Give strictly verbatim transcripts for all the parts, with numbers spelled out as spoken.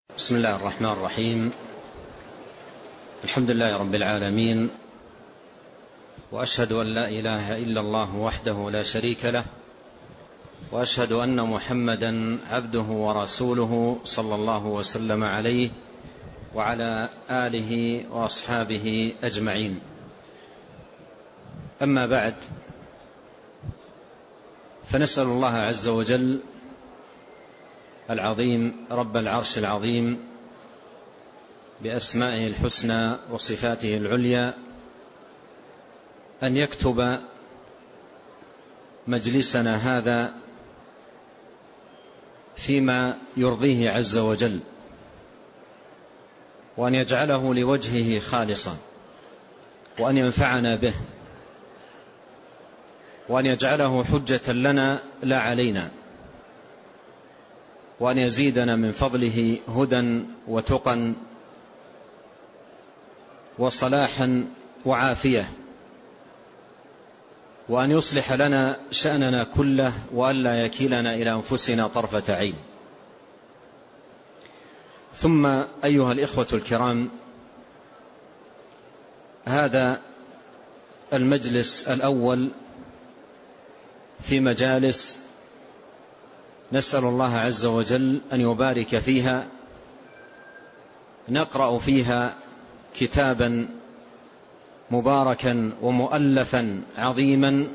بسم الله الرحمن الرحيم. الحمد لله رب العالمين، وأشهد أن لا إله إلا الله وحده لا شريك له، وأشهد أن محمدا عبده ورسوله صلى الله وسلم عليه وعلى آله وأصحابه أجمعين. أما بعد، فنسأل الله عز وجل العظيم رب العرش العظيم بأسمائه الحسنى وصفاته العليا أن يكتب مجلسنا هذا فيما يرضيه عز وجل، وأن يجعله لوجهه خالصا، وأن ينفعنا به، وأن يجعله حجة لنا لا علينا، وأن يزيدنا من فضله هدى وتقى وصلاحا وعافية، وأن يصلح لنا شأننا كله، وأن لا يكلنا إلى أنفسنا طرفة عين. ثم أيها الإخوة الكرام، هذا المجلس الأول في مجالس نسأل الله عز وجل أن يبارك فيها، نقرأ فيها كتابا مباركا ومؤلفا عظيما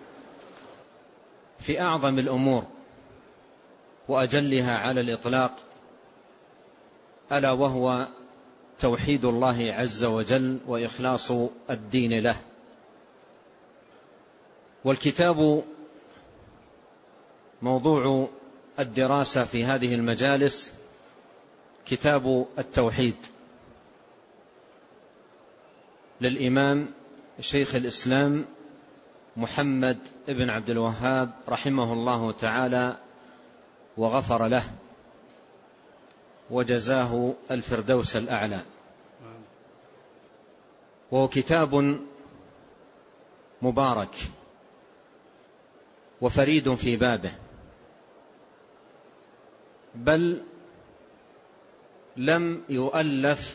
في أعظم الأمور وأجلها على الإطلاق، ألا وهو توحيد الله عز وجل وإخلاص الدين له. والكتاب موضوع الدراسة في هذه المجالس كتاب التوحيد للإمام شيخ الإسلام محمد ابن عبد الوهاب رحمه الله تعالى وغفر له وجزاه الفردوس الأعلى. وهو كتاب مبارك وفريد في بابه، بل لم يؤلف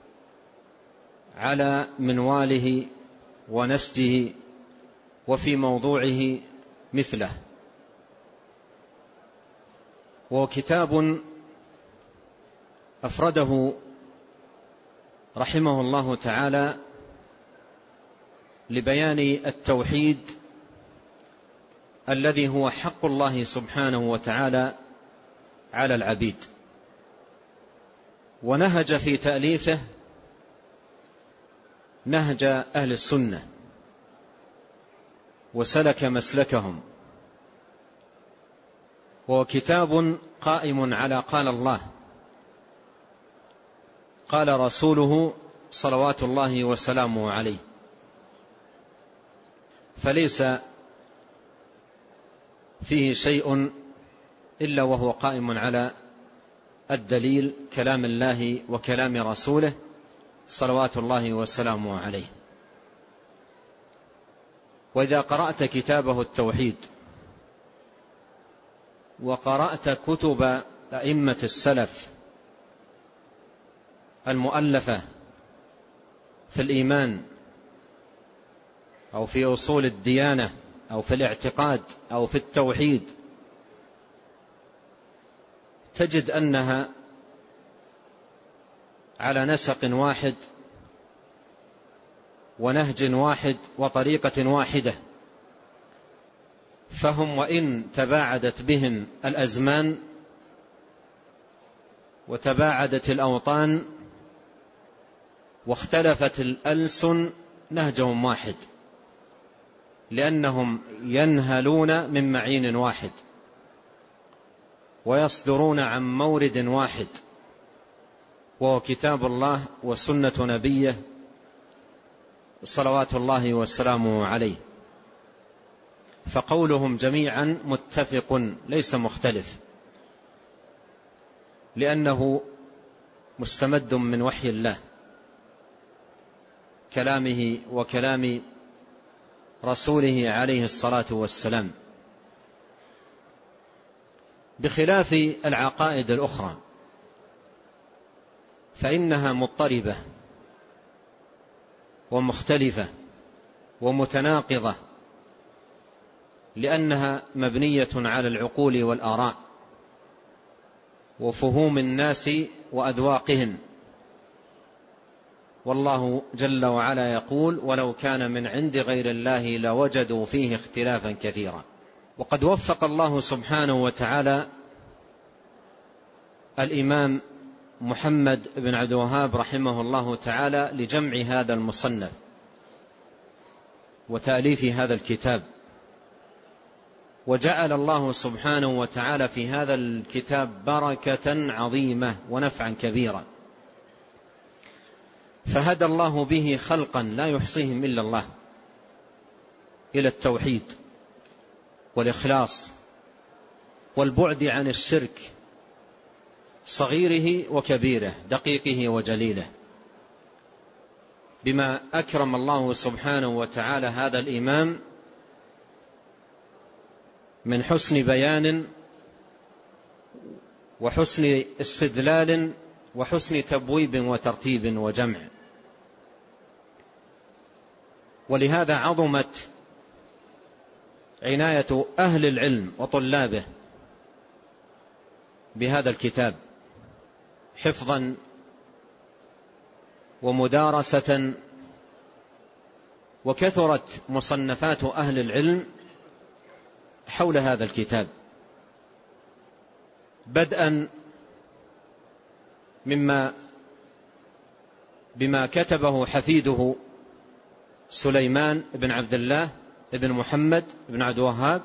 على منواله ونسجه وفي موضوعه مثله. وهو كتاب أفرده رحمه الله تعالى لبيان التوحيد الذي هو حق الله سبحانه وتعالى على العبيد، ونهج في تأليفه نهج أهل السنة وسلك مسلكهم. وهو كتاب قائم على قال الله قال رسوله صلوات الله وسلامه عليه، فليس فيه شيء إلا وهو قائم على الدليل كلام الله وكلام رسوله صلوات الله وسلامه عليه. وإذا قرأت كتابه التوحيد وقرأت كتب أئمة السلف المؤلفة في الإيمان أو في أصول الديانة أو في الاعتقاد أو في التوحيد، تجد أنها على نسق واحد ونهج واحد وطريقة واحدة. فهم وإن تباعدت بهم الأزمان وتباعدت الأوطان واختلفت الألسن، نهجهم واحد، لأنهم ينهلون من معين واحد ويصدرون عن مورد واحد، وهو كتاب الله وسنة نبيه صلوات الله وسلامه عليه. فقولهم جميعا متفق ليس مختلف، لأنه مستمد من وحي الله، كلامه وكلام رسوله عليه الصلاة والسلام، بخلاف العقائد الأخرى فإنها مضطربة ومختلفة ومتناقضة، لأنها مبنية على العقول والآراء وفهوم الناس وأذواقهم. والله جل وعلا يقول: ولو كان من عند غير الله لوجدوا فيه اختلافا كثيرا. وقد وفق الله سبحانه وتعالى الإمام محمد بن عبد الوهاب رحمه الله تعالى لجمع هذا المصنف وتأليف هذا الكتاب، وجعل الله سبحانه وتعالى في هذا الكتاب بركة عظيمة ونفعا كبيرا، فهدى الله به خلقا لا يحصيهم إلا الله إلى التوحيد والإخلاص والبعد عن الشرك صغيره وكبيره، دقيقه وجليله، بما أكرم الله سبحانه وتعالى هذا الإمام من حسن بيان وحسن استدلال وحسن تبويب وترتيب وجمع. ولهذا عظمت عناية أهل العلم وطلابه بهذا الكتاب حفظا ومدارسة، وكثرت مصنفات أهل العلم حول هذا الكتاب، بدءا مما بما كتبه حفيده سليمان بن عبد الله بن محمد بن عبد الوهاب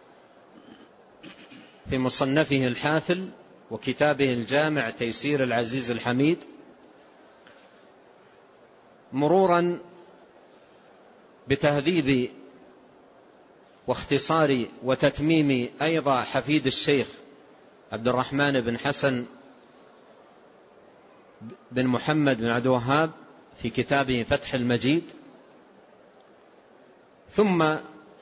في مصنفه الحافل وكتابه الجامع تيسير العزيز الحميد، مرورا بتهذيب واختصار وتتميم أيضا حفيد الشيخ عبد الرحمن بن حسن بن محمد بن عبد الوهاب في كتابه فتح المجيد، ثم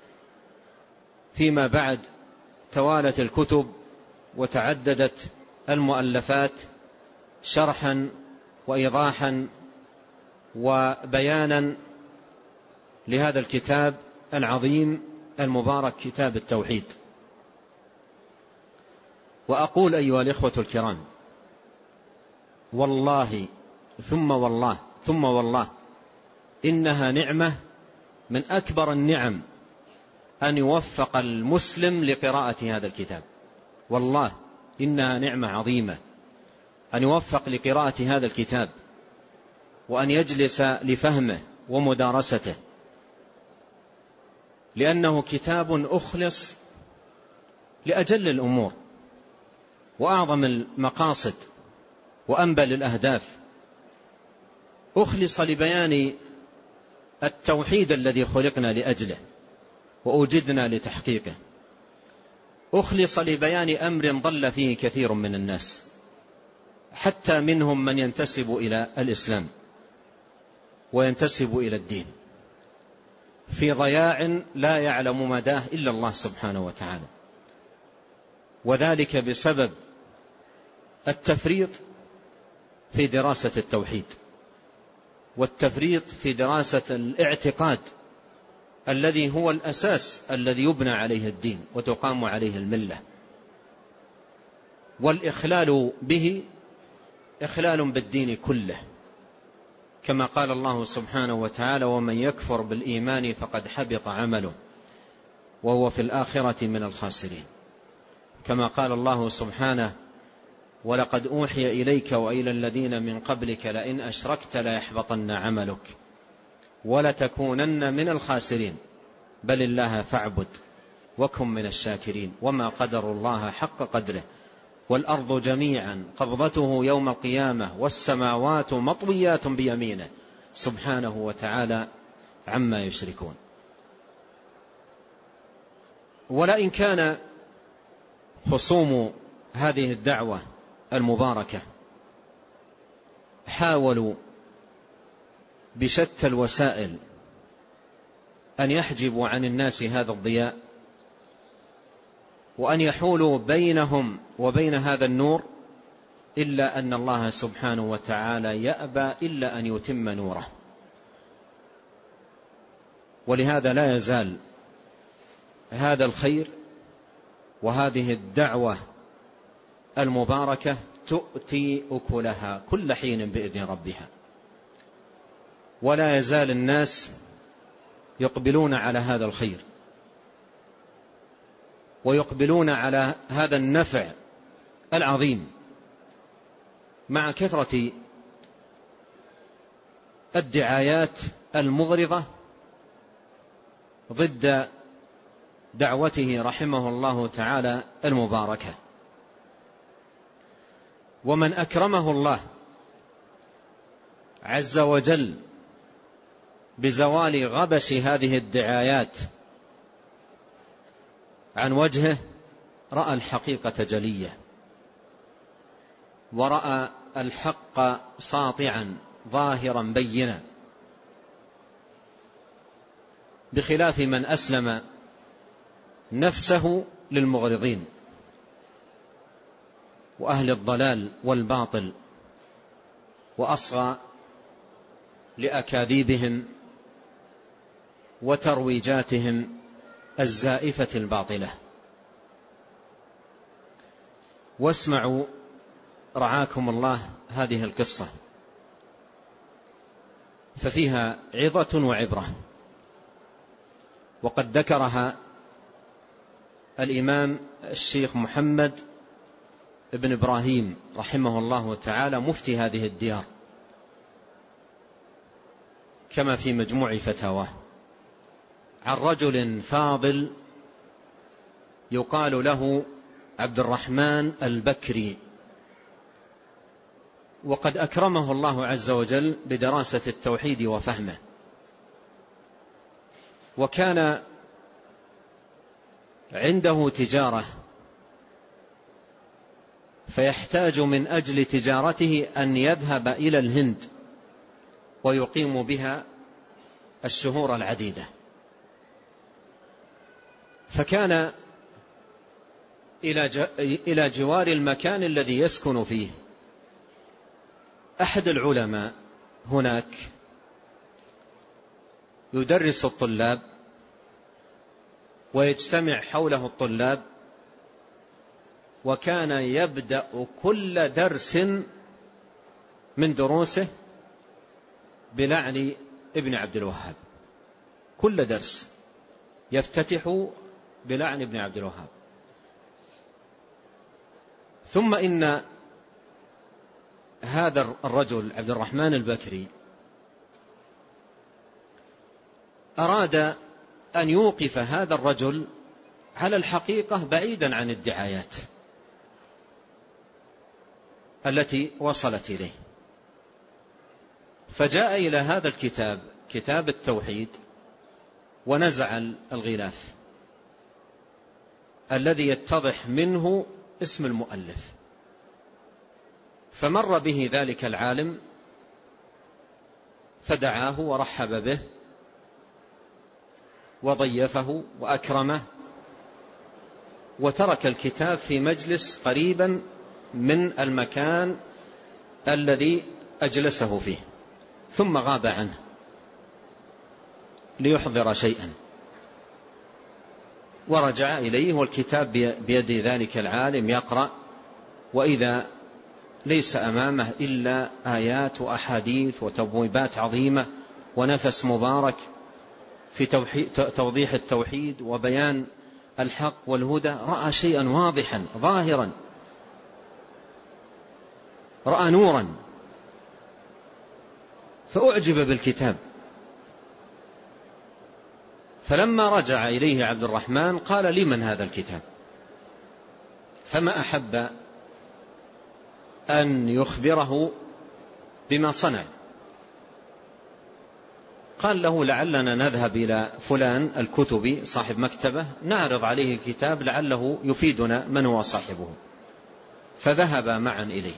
فيما بعد توالت الكتب وتعددت المؤلفات شرحا وإيضاحا وبيانا لهذا الكتاب العظيم المبارك، كتاب التوحيد. وأقول أيها الإخوة الكرام، والله ثم والله ثم والله إنها نعمة من أكبر النعم أن يوفق المسلم لقراءة هذا الكتاب. والله إنها نعمة عظيمة أن يوفق لقراءة هذا الكتاب وأن يجلس لفهمه ومدارسته، لأنه كتاب أخلص لأجل الأمور وأعظم المقاصد وأنبل الأهداف، أخلص لبيان التوحيد الذي خلقنا لأجله وأوجدنا لتحقيقه، أخلص لبيان أمر ضل فيه كثير من الناس، حتى منهم من ينتسب إلى الإسلام وينتسب إلى الدين، في ضياع لا يعلم مداه إلا الله سبحانه وتعالى، وذلك بسبب التفريط في دراسة التوحيد والتفريط في دراسة الاعتقاد الذي هو الأساس الذي يبنى عليه الدين وتقام عليه الملة، والإخلال به إخلال بالدين كله، كما قال الله سبحانه وتعالى: ومن يكفر بالإيمان فقد حبط عمله وهو في الآخرة من الخاسرين. كما قال الله سبحانه: ولقد أوحي إليك وإلى الذين من قبلك لئن أشركت ليحبطن عملك ولتكونن من الخاسرين بل الله فاعبد وكن من الشاكرين وما قدر الله حق قدره والأرض جميعا قبضته يوم القيامة والسماوات مطويات بيمينه سبحانه وتعالى عما يشركون. ولئن كان خصوم هذه الدعوة المباركة حاولوا بشتى الوسائل أن يحجبوا عن الناس هذا الضياء وأن يحولوا بينهم وبين هذا النور، إلا أن الله سبحانه وتعالى يأبى إلا أن يتم نوره. ولهذا لا يزال هذا الخير وهذه الدعوة المباركة تؤتي أكلها كل حين بإذن ربها، ولا يزال الناس يقبلون على هذا الخير ويقبلون على هذا النفع العظيم، مع كثرة الدعايات المغرضة ضد دعوته رحمه الله تعالى المباركة. ومن أكرمه الله عز وجل بزوال غبش هذه الدعايات عن وجهه رأى الحقيقة جلية، ورأى الحق ساطعا ظاهرا بينا، بخلاف من أسلم نفسه للمغرضين وأهل الضلال والباطل، وأصغى لأكاذيبهم وترويجاتهم الزائفة الباطلة. واسمعوا رعاكم الله هذه القصة، ففيها عظة وعبرة، وقد ذكرها الإمام الشيخ محمد ابن إبراهيم رحمه الله تعالى مفتي هذه الديار، كما في مجموع فتاواه، عن رجل فاضل يقال له عبد الرحمن البكري، وقد أكرمه الله عز وجل بدراسة التوحيد وفهمه. وكان عنده تجارة، فيحتاج من أجل تجارته أن يذهب إلى الهند ويقيم بها الشهور العديدة. فكان إلى جوار المكان الذي يسكن فيه أحد العلماء هناك يدرس الطلاب ويجتمع حوله الطلاب، وكان يبدأ كل درس من دروسه بلعن ابن عبد الوهاب، كل درس يفتتح بلعن ابن عبد الوهاب. ثم إن هذا الرجل عبد الرحمن البكري أراد أن يوقف هذا الرجل على الحقيقة بعيدا عن الدعايات التي وصلت إليه، فجاء إلى هذا الكتاب، كتاب التوحيد، ونزع الغلاف الذي يتضح منه اسم المؤلف، فمر به ذلك العالم فدعاه ورحب به وضيفه وأكرمه، وترك الكتاب في مجلس قريبا من المكان الذي أجلسه فيه، ثم غاب عنه ليحضر شيئا، ورجع إليه والكتاب بيد ذلك العالم يقرأ، وإذا ليس أمامه إلا آيات وأحاديث وتبويبات عظيمة ونفس مبارك في توضيح التوحيد وبيان الحق والهدى. رأى شيئا واضحا ظاهرا، رأى نورا، فأعجب بالكتاب. فلما رجع إليه عبد الرحمن قال: لمن هذا الكتاب؟ فما أحب أن يخبره بما صنع. قال له: لعلنا نذهب إلى فلان الكتبي صاحب مكتبة نعرض عليه الكتاب لعله يفيدنا من هو صاحبه. فذهب معا إليه،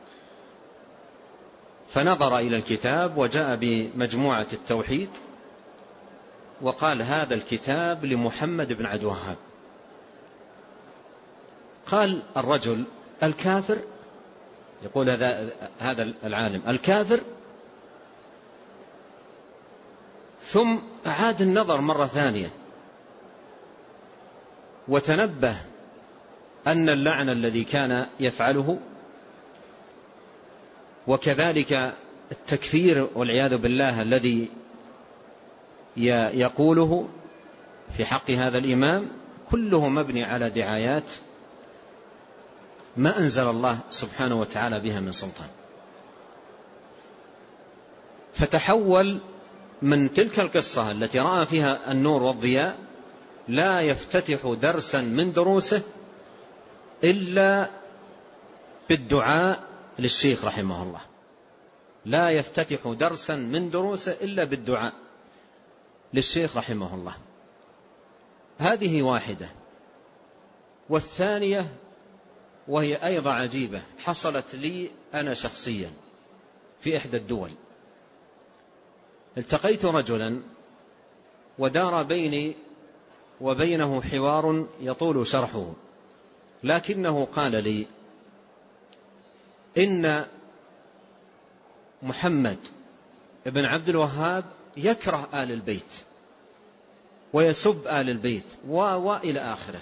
فنظر إلى الكتاب وجاء بمجموعة التوحيد وقال: هذا الكتاب لمحمد بن عبد الوهاب. قال الرجل: الكافر يقول هذا هذا العالم الكافر، ثم أعاد النظر مرة ثانية وتنبه أن اللعن الذي كان يفعله وكذلك التكفير والعياذ بالله الذي يقوله في حق هذا الإمام كله مبني على دعايات ما أنزل الله سبحانه وتعالى بها من سلطان. فتحول من تلك القصة التي رأى فيها النور والضياء لا يفتتح درسا من دروسه إلا بالدعاء للشيخ رحمه الله، لا يفتتح درسا من دروسه إلا بالدعاء للشيخ رحمه الله. هذه واحدة. والثانية وهي أيضا عجيبة حصلت لي أنا شخصيا في إحدى الدول. التقيت رجلا ودار بيني وبينه حوار يطول شرحه، لكنه قال لي إن محمد بن عبد الوهاب يكره آل البيت ويسب آل البيت وإلى آخره.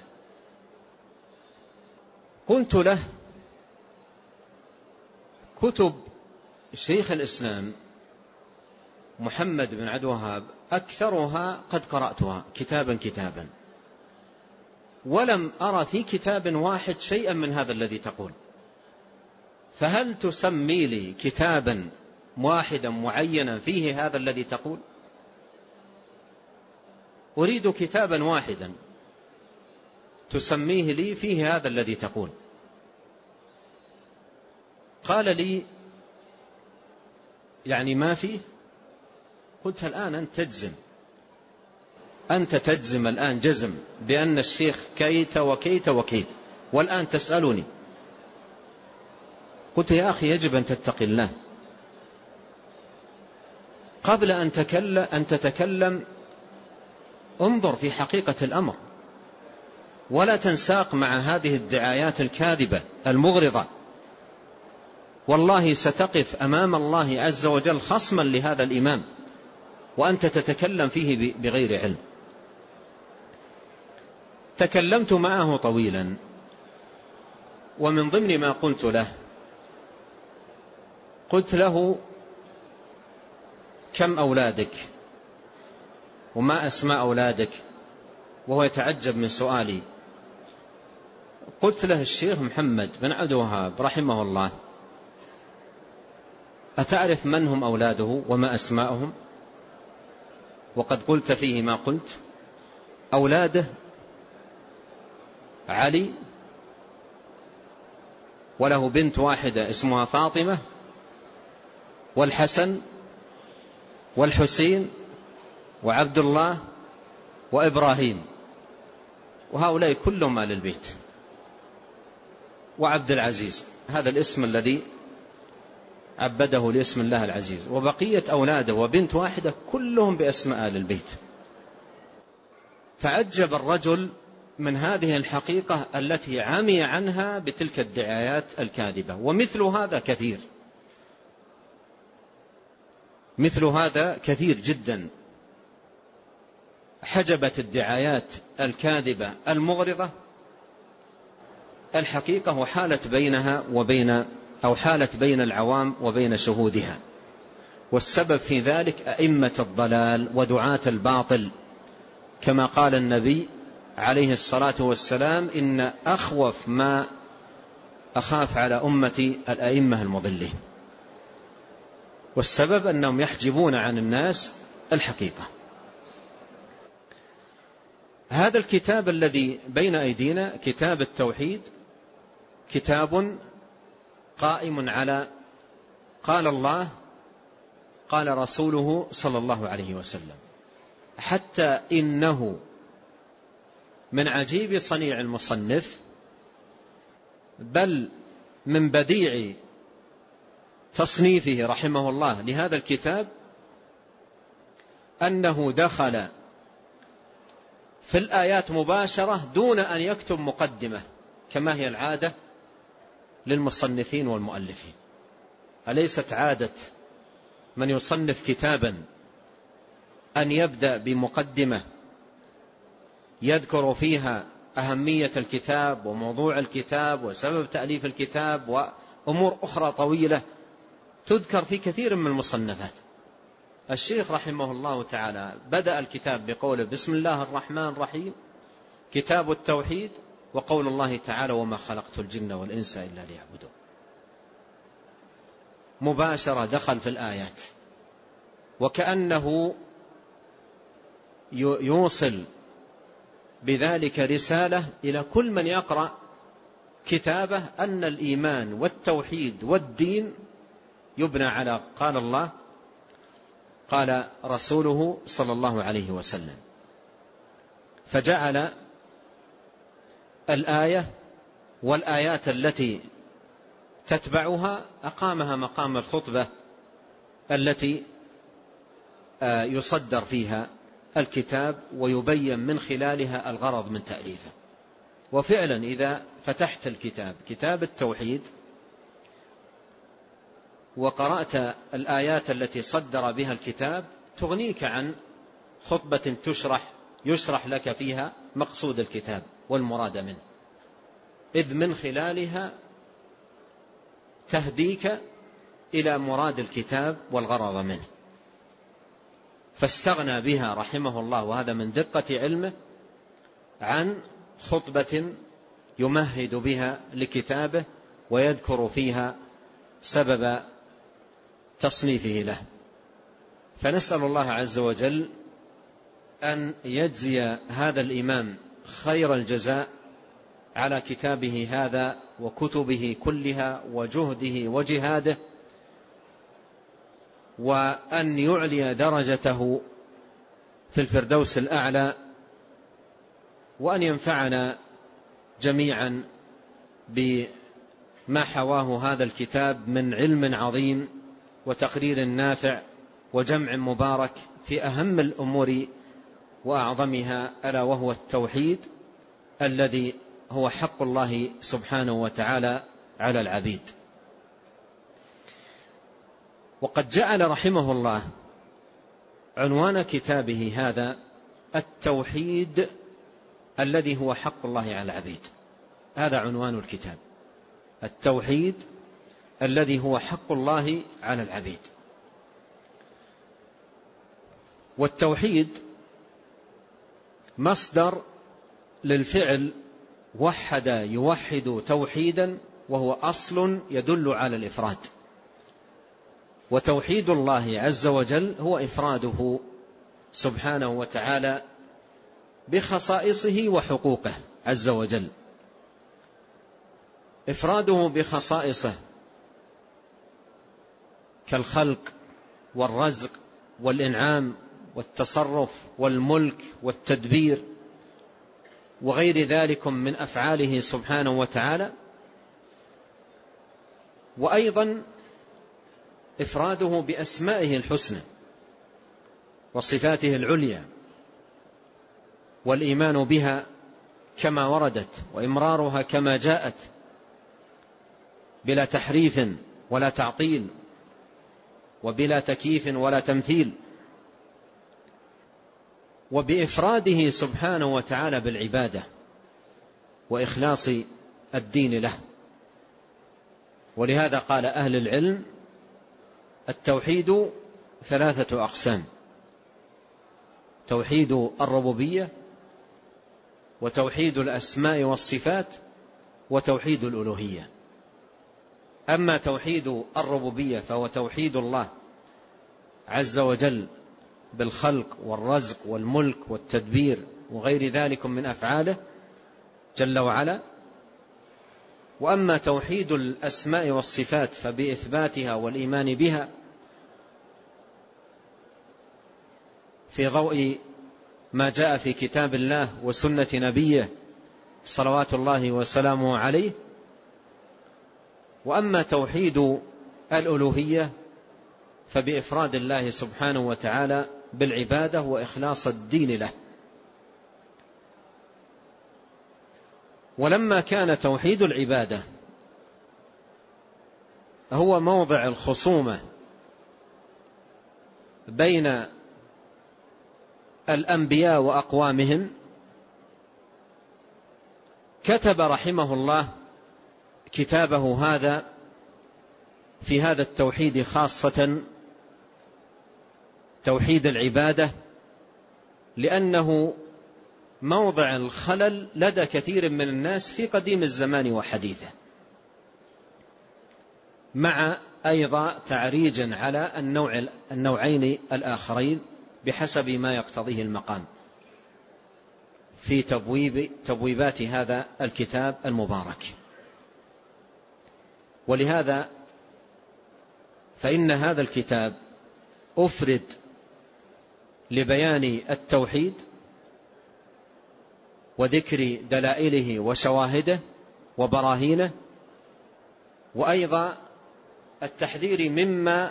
قلت له كتب شيخ الإسلام محمد بن عبد الوهاب أكثرها قد قرأتها كتابا كتابا، ولم أرى في كتاب واحد شيئا من هذا الذي تقول، فهل تسمي لي كتابا واحدا معينا فيه هذا الذي تقول؟ أريد كتابا واحدا تسميه لي فيه هذا الذي تقول. قال لي يعني ما فيه؟ قلت الآن أنت تجزم، أنت تجزم الآن جزم بأن الشيخ كيت وكيت وكيت، والآن تسألني. قلت يا أخي يجب أن تتقي الله قبل أن تكلم أن تتكلم، انظر في حقيقة الأمر ولا تنساق مع هذه الدعايات الكاذبة المغرضة. والله ستقف أمام الله عز وجل خصما لهذا الإمام وأنت تتكلم فيه بغير علم. تكلمت معه طويلا، ومن ضمن ما قلت له قلت له كم أولادك وما أسماء أولادك؟ وهو يتعجب من سؤالي. قلت له الشيخ محمد بن عبد الوهاب رحمه الله أتعرف من هم أولاده وما أسماءهم؟ وقد قلت فيه ما قلت. أولاده علي، وله بنت واحدة اسمها فاطمة، والحسن والحسين وعبد الله وإبراهيم، وهؤلاء كلهم آل البيت، وعبد العزيز، هذا الاسم الذي عبده لاسم الله العزيز، وبقية أولاده وبنت واحدة كلهم بأسماء آل البيت. تعجب الرجل من هذه الحقيقة التي عمي عنها بتلك الدعايات الكاذبة. ومثل هذا كثير، مثل هذا كثير جدا. حجبت الدعايات الكاذبة المغرضة الحقيقة وحالت بينها وبين أو حالت بين العوام وبين شهودها. والسبب في ذلك أئمة الضلال ودعاة الباطل، كما قال النبي عليه الصلاة والسلام إن أخوف ما أخاف على أمتي الأئمة المضلين. والسبب أنهم يحجبون عن الناس الحقيقة. هذا الكتاب الذي بين أيدينا كتاب التوحيد كتاب قائم على قال الله قال رسوله صلى الله عليه وسلم، حتى إنه من عجيب صنيع المصنف بل من بديع تصنيفه رحمه الله لهذا الكتاب أنه دخل في الآيات مباشرة دون أن يكتب مقدمة كما هي العادة للمصنفين والمؤلفين. أليست عادة من يصنف كتابا أن يبدأ بمقدمة يذكر فيها أهمية الكتاب وموضوع الكتاب وسبب تأليف الكتاب وأمور أخرى طويلة تذكر في كثير من المصنفات؟ الشيخ رحمه الله تعالى بدأ الكتاب بقوله بسم الله الرحمن الرحيم كتاب التوحيد، وقول الله تعالى وما خلقت الجن والإنس إلا ليعبدون. مباشرة دخل في الآيات، وكأنه يوصل بذلك رسالة إلى كل من يقرأ كتابه أن الإيمان والتوحيد والدين يبنى على قال الله قال رسوله صلى الله عليه وسلم. فجعل الآية والآيات التي تتبعها أقامها مقام الخطبة التي يصدر فيها الكتاب ويبين من خلالها الغرض من تأليفه. وفعلا إذا فتحت الكتاب كتاب التوحيد وقرأت الآيات التي صدر بها الكتاب تغنيك عن خطبة تشرح يشرح لك فيها مقصود الكتاب والمراد منه، إذ من خلالها تهديك إلى مراد الكتاب والغرض منه. فاستغنى بها رحمه الله، وهذا من دقة علمه، عن خطبة يمهد بها لكتابه ويذكر فيها سبب تصنيفه له. فنسأل الله عز وجل أن يجزي هذا الإمام خير الجزاء على كتابه هذا وكتبه كلها وجهده وجهاده، وأن يعلي درجته في الفردوس الأعلى، وأن ينفعنا جميعا بما حواه هذا الكتاب من علم عظيم وتقرير نافع وجمع مبارك في أهم الأمور وأعظمها، ألا وهو التوحيد الذي هو حق الله سبحانه وتعالى على العبيد. وقد جعل رحمه الله عنوان كتابه هذا التوحيد الذي هو حق الله على العبيد. هذا عنوان الكتاب، التوحيد الذي هو حق الله على العبيد. والتوحيد مصدر للفعل وحد يوحد توحيدا، وهو أصل يدل على الإفراد. وتوحيد الله عز وجل هو إفراده سبحانه وتعالى بخصائصه وحقوقه عز وجل. إفراده بخصائصه كالخلق والرزق والإنعام والتصرف والملك والتدبير وغير ذلك من أفعاله سبحانه وتعالى، وأيضا إفراده بأسمائه الحسنى وصفاته العليا والإيمان بها كما وردت وإمرارها كما جاءت بلا تحريف ولا تعطيل وبلا تكييف ولا تمثيل، وبإفراده سبحانه وتعالى بالعبادة وإخلاص الدين له. ولهذا قال أهل العلم التوحيد ثلاثة أقسام: توحيد الربوبية، وتوحيد الأسماء والصفات، وتوحيد الألوهية. أما توحيد الربوبية فهو توحيد الله عز وجل بالخلق والرزق والملك والتدبير وغير ذلك من أفعاله جل وعلا. وأما توحيد الأسماء والصفات فبإثباتها والإيمان بها في ضوء ما جاء في كتاب الله وسنة نبيه صلوات الله وسلامه عليه. وأما توحيد الألوهية فبإفراد الله سبحانه وتعالى بالعبادة وإخلاص الدين له. ولما كان توحيد العبادة هو موضع الخصومة بين الأنبياء وأقوامهم، كتب رحمه الله كتابه هذا في هذا التوحيد، خاصة توحيد العبادة، لأنه موضع الخلل لدى كثير من الناس في قديم الزمان وحديثه، مع أيضا تعريج على النوع النوعين الآخرين بحسب ما يقتضيه المقام في تبويب تبويبات هذا الكتاب المبارك. ولهذا فإن هذا الكتاب أفرد لبيان التوحيد وذكر دلائله وشواهده وبراهينه، وأيضا التحذير مما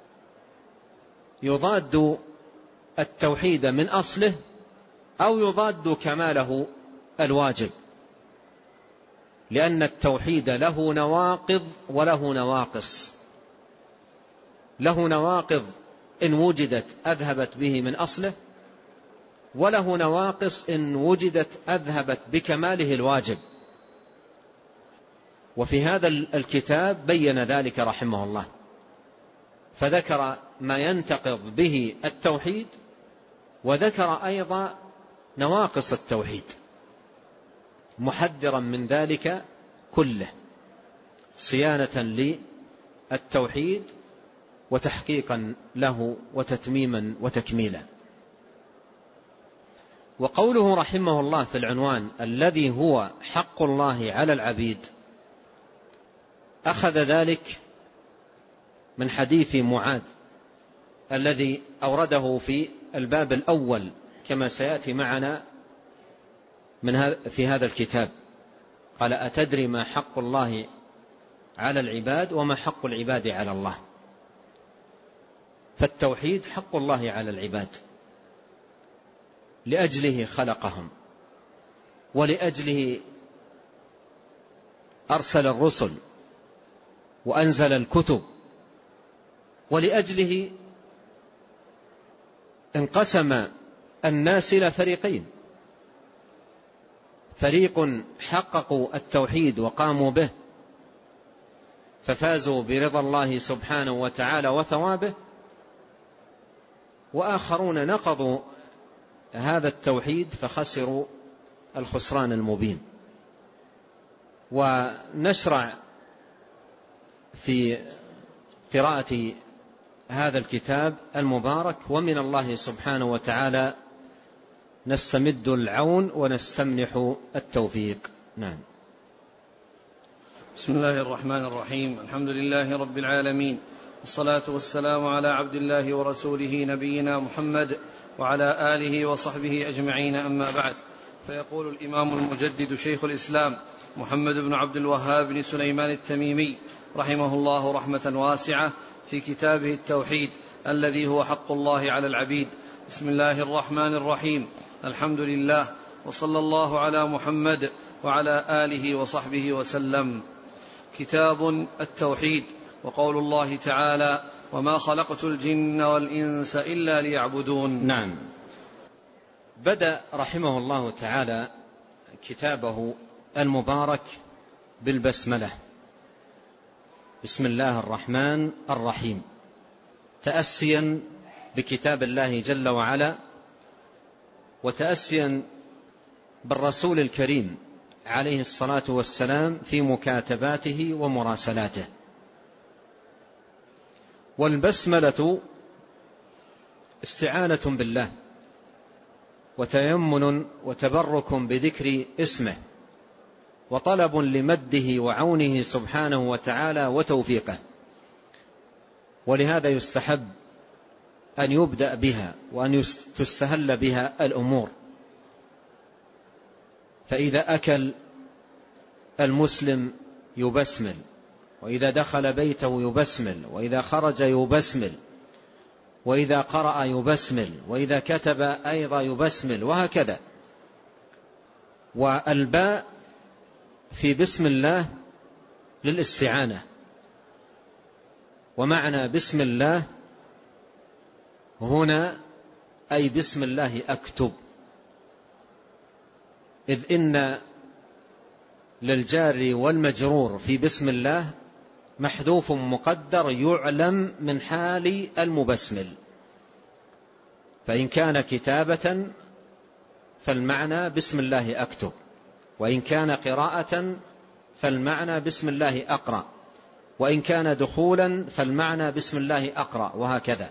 يضاد التوحيد من أصله أو يضاد كماله الواجب، لأن التوحيد له نواقض وله نواقص، له نواقض إن وجدت أذهبت به من أصله، وله نواقص إن وجدت أذهبت بكماله الواجب. وفي هذا الكتاب بين ذلك رحمه الله، فذكر ما ينتقض به التوحيد، وذكر أيضا نواقص التوحيد، محذرا من ذلك كله، صيانة للتوحيد وتحقيقا له وتتميما وتكميلا. وقوله رحمه الله في العنوان الذي هو حق الله على العبيد، أخذ ذلك من حديث معاذ الذي أورده في الباب الأول كما سيأتي معنا من في هذا الكتاب. قال: أتدري ما حق الله على العباد وما حق العباد على الله؟ فالتوحيد حق الله على العباد، لأجله خلقهم، ولأجله أرسل الرسل وأنزل الكتب، ولأجله انقسم الناس إلى فريقين: فريق حققوا التوحيد وقاموا به ففازوا برضا الله سبحانه وتعالى وثوابه، وآخرون نقضوا هذا التوحيد فخسروا الخسران المبين. ونشرع في قراءة هذا الكتاب المبارك، ومن الله سبحانه وتعالى نستمد العون ونستمنح التوفيق. نعم. بسم الله الرحمن الرحيم. الحمد لله رب العالمين، والصلاة والسلام على عبد الله ورسوله نبينا محمد وعلى آله وصحبه أجمعين، أما بعد. فيقول الإمام المجدد شيخ الإسلام محمد بن عبد الوهاب بن سليمان التميمي رحمه الله رحمة واسعة في كتابه التوحيد الذي هو حق الله على العبيد: بسم الله الرحمن الرحيم، الحمد لله، وصلى الله على محمد وعلى آله وصحبه وسلم. كتاب التوحيد. وقول الله تعالى: وما خلقت الجن والإنس إلا ليعبدون. نعم. بدأ رحمه الله تعالى كتابه المبارك بالبسملة: بسم الله الرحمن الرحيم، تأسيا بكتاب الله جل وعلا، وتأسيا بالرسول الكريم عليه الصلاة والسلام في مكاتباته ومراسلاته. والبسملة استعانة بالله وتيمن وتبرك بذكر اسمه وطلب لمده وعونه سبحانه وتعالى وتوفيقه، ولهذا يستحب أن يبدأ بها وأن تستهل بها الأمور. فإذا أكل المسلم يبسمل، وإذا دخل بيته يبسمل، وإذا خرج يبسمل، وإذا قرأ يبسمل، وإذا كتب أيضا يبسمل، وهكذا. والباء في بسم الله للاستعانة، ومعنى بسم الله هنا أي بسم الله أكتب، إذ إن للجار والمجرور في بسم الله محذوف مقدر يعلم من حال المبسمل، فإن كان كتابة فالمعنى بسم الله أكتب، وإن كان قراءة فالمعنى بسم الله أقرأ، وإن كان دخولا فالمعنى بسم الله أقرأ، وهكذا.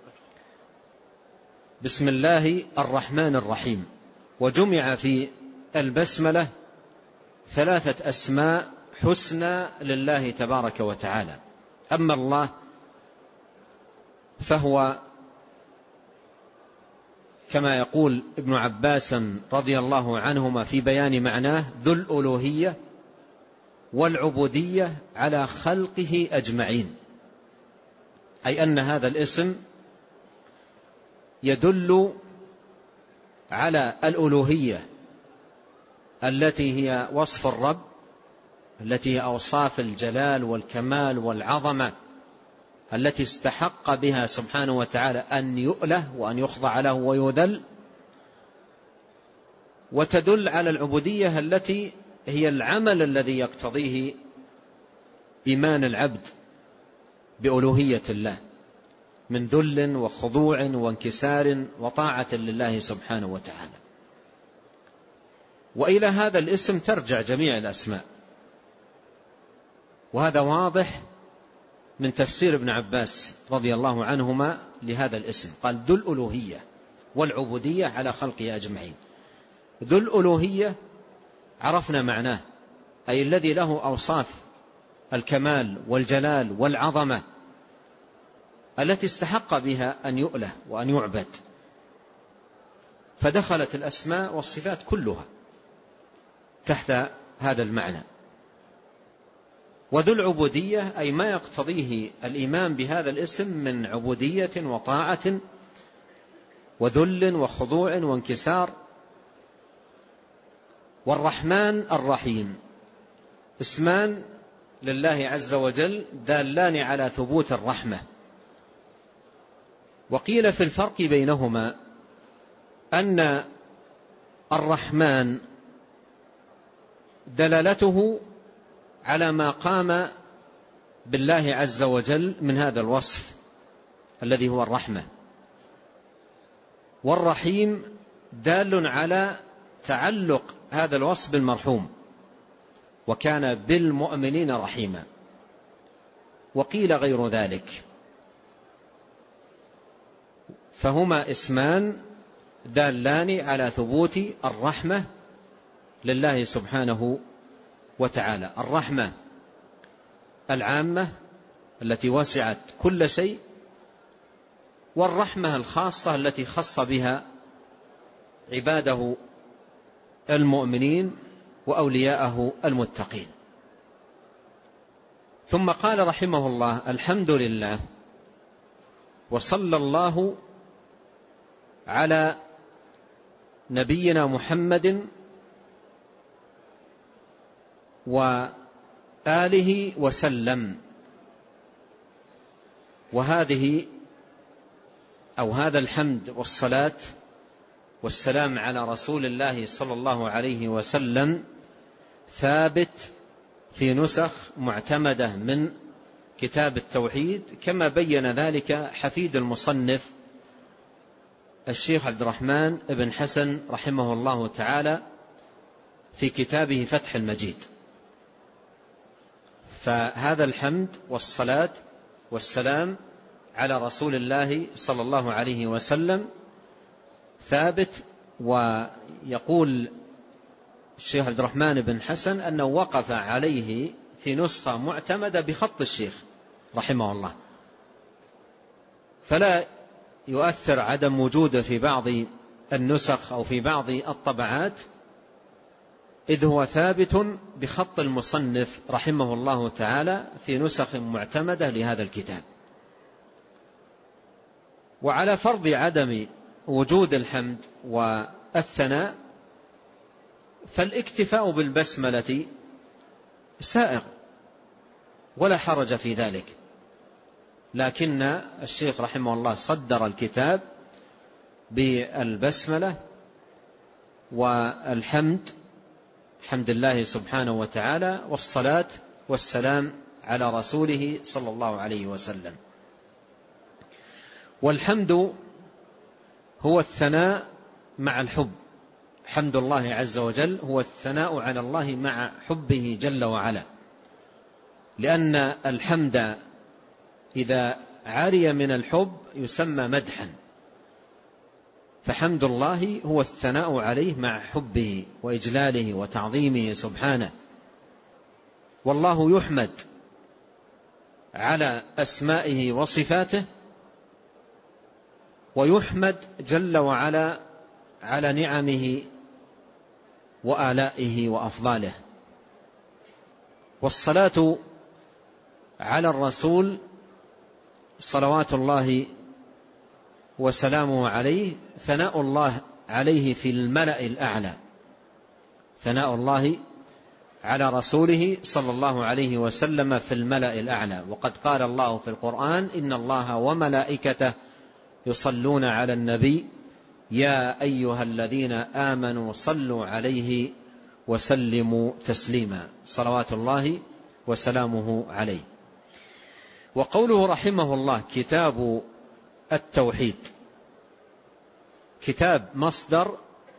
بسم الله الرحمن الرحيم. وجمع في البسملة ثلاثة أسماء حسنى لله تبارك وتعالى. أما الله فهو كما يقول ابن عباس رضي الله عنهما في بيان معناه ذو الألوهية والعبودية على خلقه أجمعين، أي أن هذا الاسم يدل على الألوهية التي هي وصف الرب، التي هي أوصاف الجلال والكمال والعظمة التي استحق بها سبحانه وتعالى أن يؤله وأن يخضع له ويذل، وتدل على العبودية التي هي العمل الذي يقتضيه إيمان العبد بألوهية الله من ذل وخضوع وانكسار وطاعة لله سبحانه وتعالى. وإلى هذا الاسم ترجع جميع الأسماء، وهذا واضح من تفسير ابن عباس رضي الله عنهما لهذا الاسم. قال ذو الألوهية والعبودية على خلقه أجمعين. ذو الألوهية عرفنا معناه، أي الذي له أوصاف الكمال والجلال والعظمة التي استحق بها أن يؤله وأن يعبد، فدخلت الأسماء والصفات كلها تحت هذا المعنى. وذو العبودية أي ما يقتضيه الإيمان بهذا الاسم من عبودية وطاعة وذل وخضوع وانكسار. والرحمن الرحيم اسمان لله عز وجل دالان على ثبوت الرحمة. وقيل في الفرق بينهما أن الرحمن دلالته على ما قام بالله عز وجل من هذا الوصف الذي هو الرحمة، والرحيم دال على تعلق هذا الوصف بالمرحوم، وكان بالمؤمنين رحيما. وقيل غير ذلك، فهما اسمان دالان على ثبوت الرحمة لله سبحانه وتعالى، الرحمة العامة التي وسعت كل شيء، والرحمة الخاصة التي خص بها عباده المؤمنين وأولياءه المتقين. ثم قال رحمه الله: الحمد لله، وصلى الله على نبينا محمد وآله وسلم. وهذه أو هذا الحمد والصلاة والسلام على رسول الله صلى الله عليه وسلم ثابت في نسخ معتمدة من كتاب التوحيد، كما بين ذلك حفيد المصنف الشيخ عبد الرحمن بن حسن رحمه الله تعالى في كتابه فتح المجيد. فهذا الحمد والصلاة والسلام على رسول الله صلى الله عليه وسلم ثابت. ويقول الشيخ عبد الرحمن بن حسن أنه وقف عليه في نسخة معتمدة بخط الشيخ رحمه الله، فلا يؤثر عدم وجوده في بعض النسخ أو في بعض الطبعات، إذ هو ثابت بخط المصنف رحمه الله تعالى في نسخ معتمدة لهذا الكتاب. وعلى فرض عدم وجود الحمد والثناء فالاكتفاء بالبسملة سائغ ولا حرج في ذلك، لكن الشيخ رحمه الله صدر الكتاب بالبسملة والحمد، حمد الله سبحانه وتعالى، والصلاة والسلام على رسوله صلى الله عليه وسلم. والحمد هو الثناء مع الحب، حمد الله عز وجل هو الثناء على الله مع حبه جل وعلا، لأن الحمد إذا عري من الحب يسمى مدحا، فحمد الله هو الثناء عليه مع حبه وإجلاله وتعظيمه سبحانه. والله يحمد على أسمائه وصفاته، ويحمد جل وعلا على نعمه وآلائه وأفضاله. والصلاة على الرسول صلوات الله وسلامه عليه ثناء الله عليه في الملأ الأعلى، ثناء الله على رسوله صلى الله عليه وسلم في الملأ الأعلى. وقد قال الله في القرآن: إن الله وملائكته يصلون على النبي يا أيها الذين آمنوا صلوا عليه وسلموا تسليما، صلوات الله وسلامه عليه. وقوله رحمه الله كتاب التوحيد، كتاب مصدر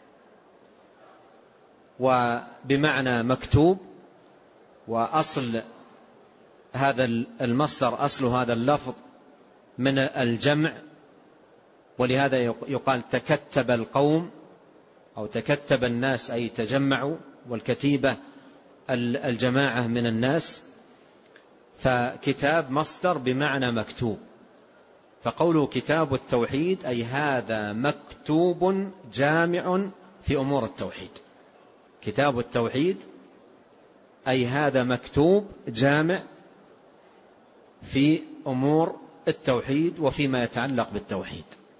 وبمعنى مكتوب، وأصل هذا المصدر أصل هذا اللفظ من الجمع، ولهذا يقال تكتب القوم أو تكتب الناس، أي تجمعوا، والكتيبة الجماعة من الناس. فكتاب مصدر بمعنى مكتوب، فقوله كتاب التوحيد أي هذا مكتوب جامع في أمور التوحيد. كتاب التوحيد أي هذا مكتوب جامع في أمور التوحيد وفيما يتعلق بالتوحيد.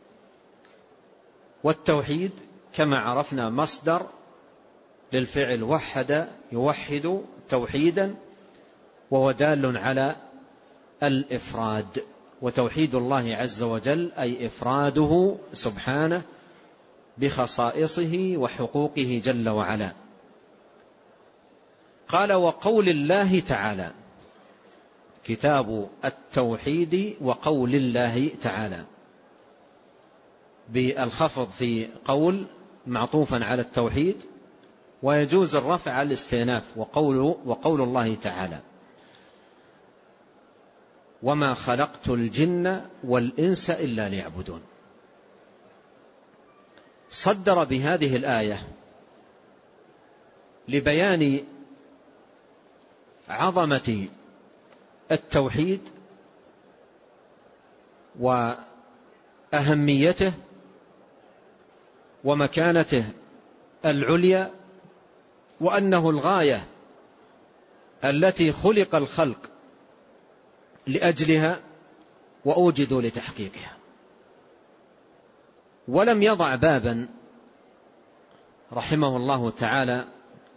والتوحيد كما عرفنا مصدر للفعل وحد يوحد توحيدا، وهو دال على الإفراد. وتوحيد الله عز وجل أي إفراده سبحانه بخصائصه وحقوقه جل وعلا. قال: وقول الله تعالى، كتاب التوحيد وقول الله تعالى، بالخفض في قول معطوفا على التوحيد، ويجوز الرفع على الاستئناف. وقول, وقول الله تعالى: وما خلقت الجن والإنس إلا ليعبدون. صدر بهذه الآية لبيان عظمة التوحيد وأهميته ومكانته العليا، وأنه الغاية التي خلق الخلق لأجلها وأوجدوا لتحقيقها. ولم يضع بابا رحمه الله تعالى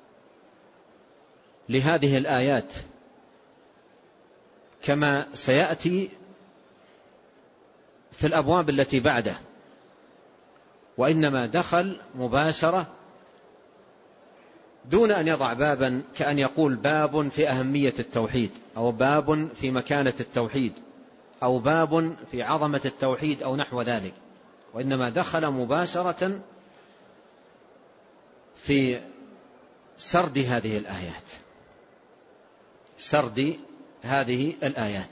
لهذه الآيات كما سيأتي في الأبواب التي بعده، وإنما دخل مباشرة دون أن يضع بابا كأن يقول باب في أهمية التوحيد، أو باب في مكانة التوحيد، أو باب في عظمة التوحيد، أو نحو ذلك. وإنما دخل مباشرة في سرد هذه الآيات، سرد هذه الآيات.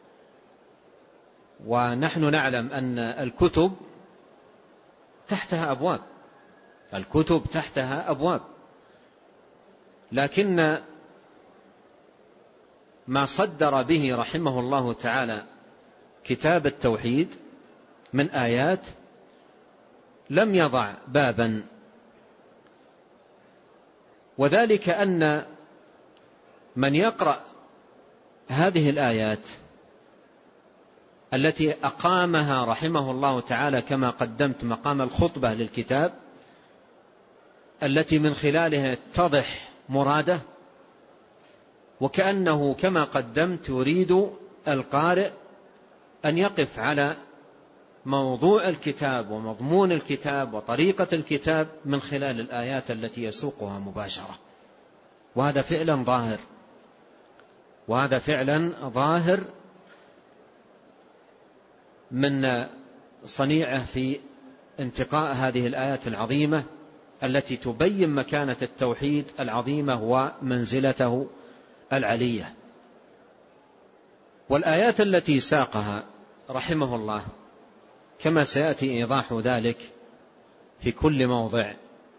ونحن نعلم أن الكتب تحتها أبواب، الكتب تحتها أبواب، لكن ما صدر به رحمه الله تعالى كتاب التوحيد من آيات لم يضع بابا، وذلك أن من يقرأ هذه الآيات التي أقامها رحمه الله تعالى كما قدمت مقام الخطبة للكتاب، التي من خلالها يتضح مراده، وكأنه كما قدمت يريد القارئ أن يقف على موضوع الكتاب ومضمون الكتاب وطريقة الكتاب من خلال الآيات التي يسوقها مباشرة. وهذا فعلا ظاهر وهذا فعلا ظاهر من صنيعه في انتقاء هذه الآيات العظيمة التي تبين مكانة التوحيد العظيمة ومنزلته العلية. والآيات التي ساقها رحمه الله كما سيأتي إيضاح ذلك في كل موضع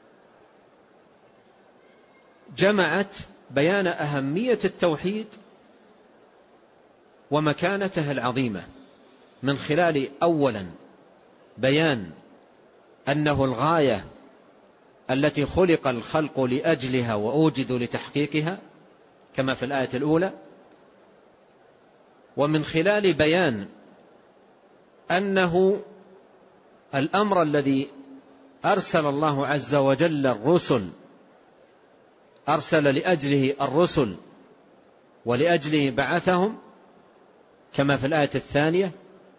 جمعت بيان أهمية التوحيد ومكانته العظيمة من خلال أولا بيان أنه الغاية التي خلق الخلق لأجلها وأوجدوا لتحقيقها كما في الآية الأولى، ومن خلال بيان أنه الأمر الذي أرسل الله عز وجل الرسل أرسل لأجله الرسل ولأجله بعثهم كما في الآية الثانية،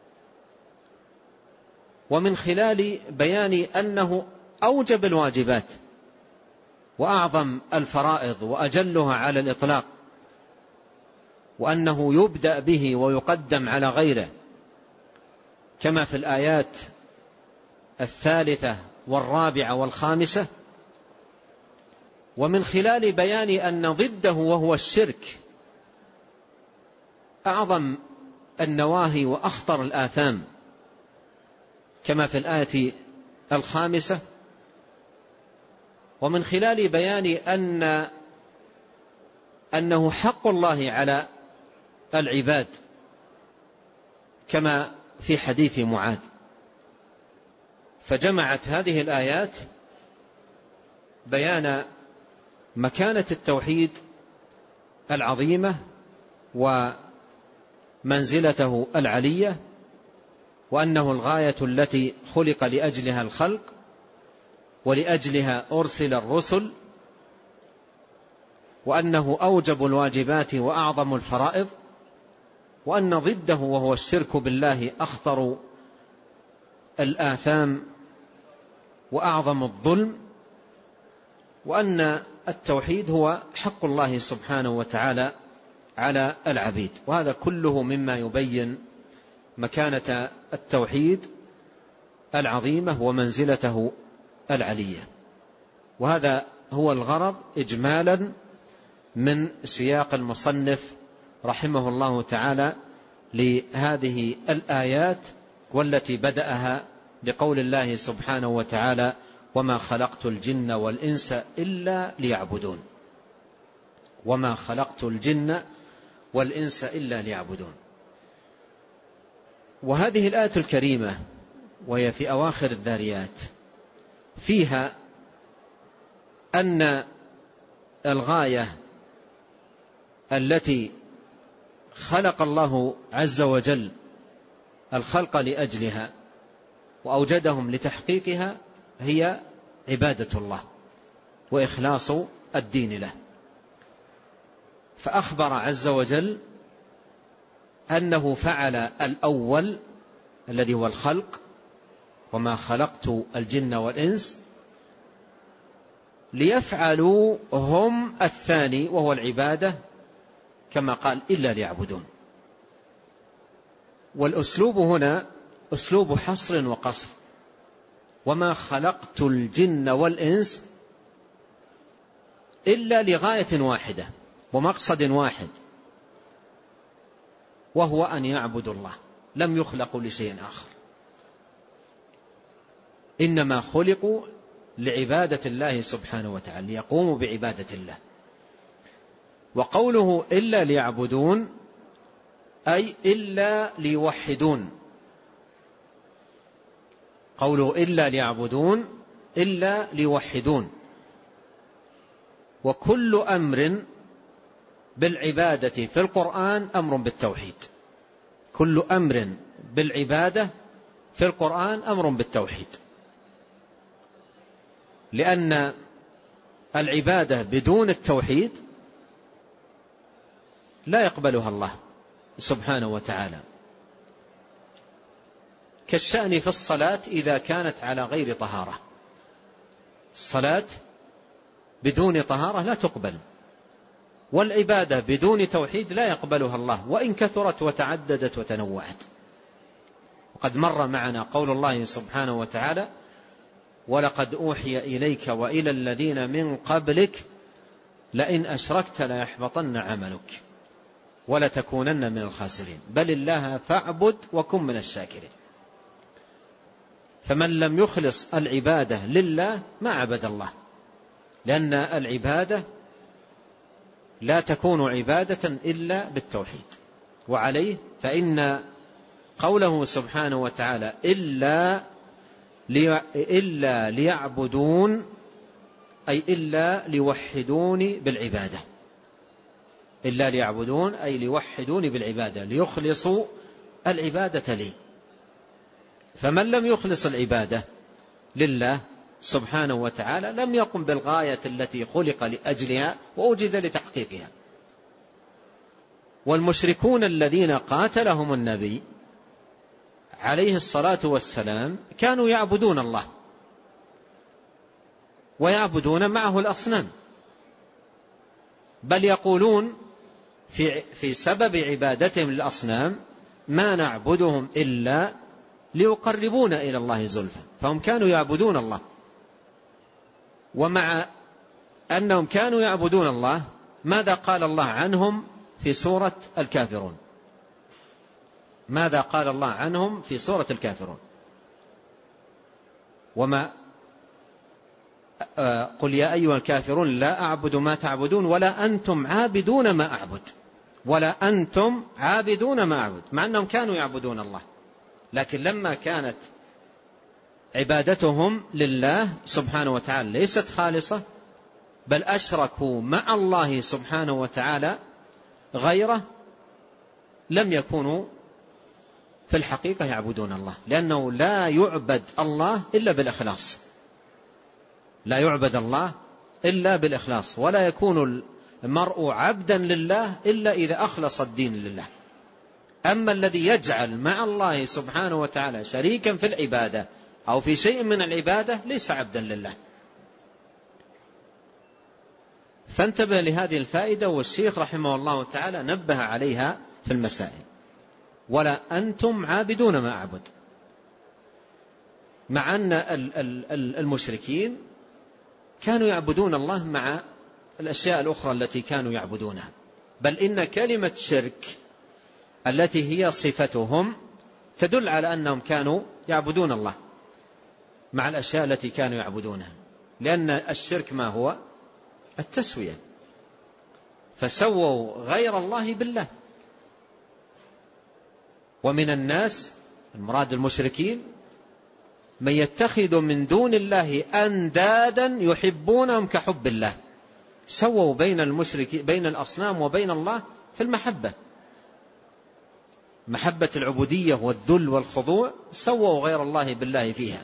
ومن خلال بيان أنه أوجب الواجبات وأعظم الفرائض وأجلها على الإطلاق، وأنه يبدأ به ويقدم على غيره كما في الآيات الثالثة والرابعة والخامسة، ومن خلال بيان أن ضده وهو الشرك أعظم النواهي وأخطر الآثام كما في الآية الخامسة، ومن خلال بيان أن أنه حق الله على العباد كما في حديث معاذ. فجمعت هذه الآيات بيان مكانة التوحيد العظيمة ومنزلته العلية، وأنه الغاية التي خلق لأجلها الخلق ولأجلها أرسل الرسل، وأنه أوجب الواجبات وأعظم الفرائض، وأن ضده وهو الشرك بالله أخطر الآثام وأعظم الظلم، وأن التوحيد هو حق الله سبحانه وتعالى على العبيد. وهذا كله مما يبين مكانة التوحيد العظيمة ومنزلته العلية. وهذا هو الغرض إجمالا من سياق المصنف رحمه الله تعالى لهذه الآيات، والتي بدأها بقول الله سبحانه وتعالى: وما خلقت الجن والإنس إلا ليعبدون. وما خلقت الجن والإنس إلا ليعبدون. وهذه الآية الكريمة وهي في أواخر الذاريات فيها أن الغاية التي خلق الله عز وجل الخلق لأجلها وأوجدهم لتحقيقها هي عبادة الله وإخلاص الدين له. فأخبر عز وجل أنه فعل الأول الذي هو الخلق، وما خلقت الجن والإنس، ليفعلوا هم الثاني وهو العبادة كما قال: إلا ليعبدون. والأسلوب هنا أسلوب حصر وقصر. وما خلقت الجن والإنس إلا لغاية واحدة ومقصد واحد، وهو أن يعبدوا الله، لم يخلقوا لشيء آخر، إنما خلقوا لعبادة الله سبحانه وتعالى، ليقوموا بعبادة الله. وقوله إلا ليعبدون أي إلا ليوحدون. قوله إلا ليعبدون إلا ليوحدون. وكل أمر بالعبادة في القرآن أمر بالتوحيد. كل أمر بالعبادة في القرآن أمر بالتوحيد، لأن العبادة بدون التوحيد لا يقبلها الله سبحانه وتعالى. كالشأن في الصلاة إذا كانت على غير طهارة. الصلاة بدون طهارة لا تقبل، والعبادة بدون توحيد لا يقبلها الله وإن كثرت وتعددت وتنوعت. وقد مر معنا قول الله سبحانه وتعالى: ولقد أوحي إليك وإلى الذين من قبلك لئن أشركت ليحبطن عملك ولتكونن من الخاسرين بل الله فاعبد وكن من الشاكرين. فمن لم يخلص العبادة لله ما عبد الله، لأن العبادة لا تكون عبادة إلا بالتوحيد. وعليه فإن قوله سبحانه وتعالى إلا لي إلا ليعبدون أي إلا ليوحدوني بالعبادة، إلا ليعبدون أي ليوحدوني بالعبادة، ليخلصوا العبادة لي. فمن لم يخلص العبادة لله سبحانه وتعالى لم يقم بالغاية التي خلق لأجلها وأوجد لتحقيقها. والمشركون الذين قاتلهم النبي عليه الصلاة والسلام كانوا يعبدون الله ويعبدون معه الأصنام، بل يقولون في, في سبب عبادتهم للأصنام: ما نعبدهم إلا ليقربونا إلى الله زلفى. فهم كانوا يعبدون الله، ومع أنهم كانوا يعبدون الله ماذا قال الله عنهم في سورة الكافرون؟ ماذا قال الله عنهم في سورة الكافرون؟ وما آه قل يا أيها الكافرون لا أعبد ما تعبدون ولا أنتم عابدون ما أعبد، ولا أنتم عابدون ما أعبد، مع أنهم كانوا يعبدون الله، لكن لما كانت عبادتهم لله سبحانه وتعالى ليست خالصة بل أشركوا مع الله سبحانه وتعالى غيره لم يكونوا في الحقيقة يعبدون الله، لأنه لا يعبد الله إلا بالإخلاص، لا يعبد الله إلا بالإخلاص، ولا يكون المرء عبدا لله إلا إذا أخلص الدين لله. أما الذي يجعل مع الله سبحانه وتعالى شريكا في العبادة أو في شيء من العبادة ليس عبدا لله. فانتبه لهذه الفائدة، والشيخ رحمه الله تعالى نبه عليها في المسائل: ولا أنتم عابدون ما أعبد، مع أن المشركين كانوا يعبدون الله مع الأشياء الأخرى التي كانوا يعبدونها، بل إن كلمة شرك التي هي صفتهم تدل على أنهم كانوا يعبدون الله مع الأشياء التي كانوا يعبدونها، لأن الشرك ما هو؟ التسوية، فسووا غير الله بالله. ومن الناس المراد المشركين من يتخذ من دون الله أندادا يحبونهم كحب الله، سووا بين المشركين بين الأصنام وبين الله في المحبة، محبة العبودية والذل والخضوع، سووا غير الله بالله فيها.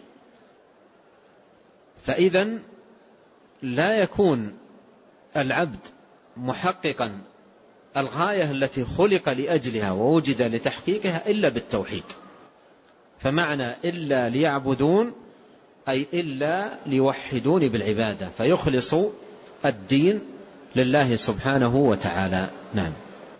فإذا لا يكون العبد محققا الغاية التي خلق لأجلها ووجد لتحقيقها إلا بالتوحيد. فمعنى إلا ليعبدون أي إلا ليوحدون بالعبادة، فيخلصوا الدين لله سبحانه وتعالى. نعم.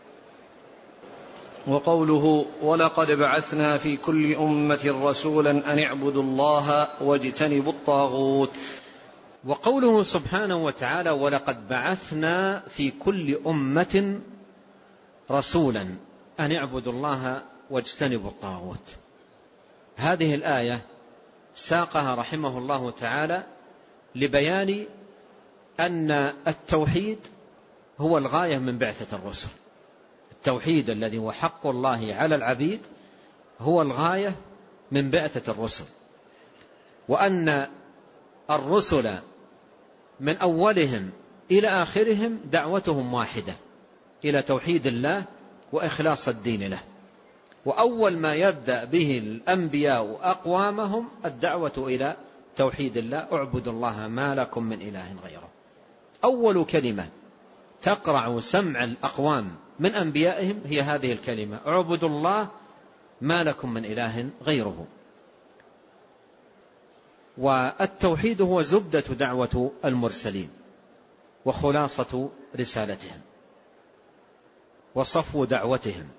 وقوله ولقد بعثنا في كل أمة رسولا أن اعبدوا الله واجتنبوا الطاغوت. وقوله سبحانه وتعالى ولقد بعثنا في كل أمة رسولا أن اعبدوا الله واجتنبوا الطاغوت، هذه الآية ساقها رحمه الله تعالى لبيان أن التوحيد هو الغاية من بعثة الرسل. التوحيد الذي هو حق الله على العبيد هو الغاية من بعثة الرسل، وأن الرسل من أولهم إلى آخرهم دعوتهم واحدة إلى توحيد الله وإخلاص الدين له. وأول ما يبدأ به الأنبياء أقوامهم الدعوة إلى توحيد الله: اعبدوا الله ما لكم من إله غيره. أول كلمة تقرع سمع الأقوام من أنبيائهم هي هذه الكلمة: اعبدوا الله ما لكم من إله غيره. والتوحيد هو زبدة دعوة المرسلين وخلاصة رسالتهم وصفو دعوتهم.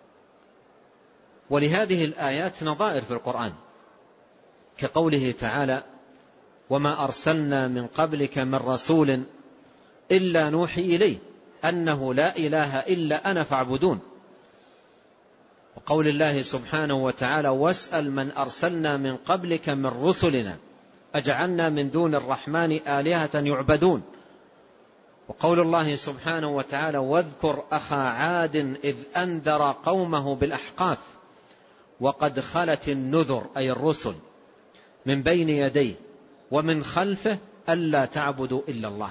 ولهذه الآيات نظائر في القرآن، كقوله تعالى: وما أرسلنا من قبلك من رسول إلا نوحي إليه أنه لا إله إلا أنا فاعبدون. وقول الله سبحانه وتعالى: واسأل من أرسلنا من قبلك من رسلنا أجعلنا من دون الرحمن آلهة يعبدون. وقول الله سبحانه وتعالى: واذكر أخا عاد إذ أنذر قومه بالأحقاف وقد خلت النذر أي الرسل من بين يديه ومن خلفه ألا تعبدوا إلا الله.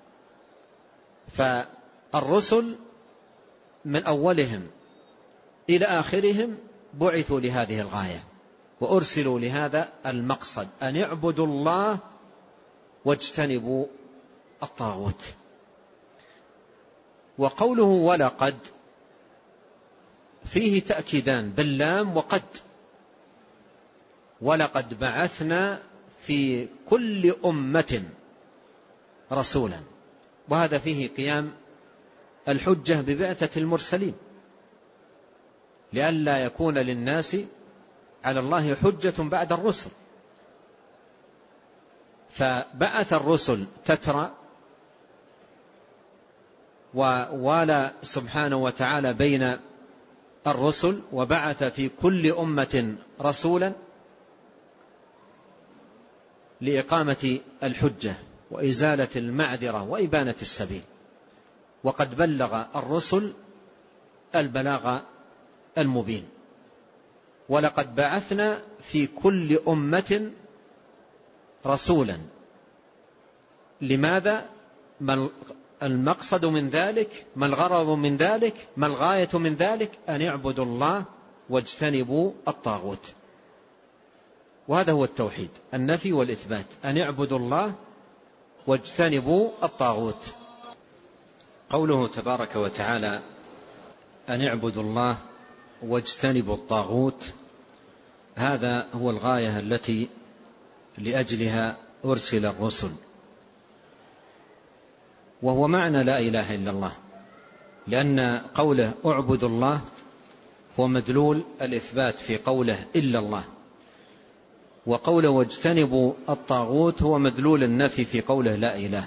فالرسل من أولهم إلى آخرهم بعثوا لهذه الغاية وأرسلوا لهذا المقصد، أن اعبدوا الله واجتنبوا الطاغوت. وقوله ولقد فيه تأكيدان باللام وقد. ولقد بعثنا في كل أمة رسولا، وهذا فيه قيام الحجة ببعثة المرسلين، لئلا يكون للناس على الله حجة بعد الرسل. فبعث الرسل تترى، ووالى سبحانه وتعالى بين الرسل، وبعث في كل أمة رسولا لإقامة الحجة وإزالة المعذرة وإبانة السبيل. وقد بلغ الرسل البلاغ المبين. ولقد بعثنا في كل أمة رسولا. لماذا؟ ما المقصد من ذلك؟ ما الغرض من ذلك؟ ما الغاية من ذلك؟ أن يعبدوا الله واجتنبوا الطاغوت. وهذا هو التوحيد، النفي والإثبات، أن يعبدوا الله واجتنبوا الطاغوت. قوله تبارك وتعالى: أن يعبدوا الله واجتنبوا الطاغوت، هذا هو الغاية التي لأجلها أرسل الرسل، وهو معنى لا إله إلا الله، لأن قوله اعبدوا الله هو مدلول الإثبات في قوله إلا الله، وقوله واجتنبوا الطاغوت هو مدلول النفي في قوله لا إله.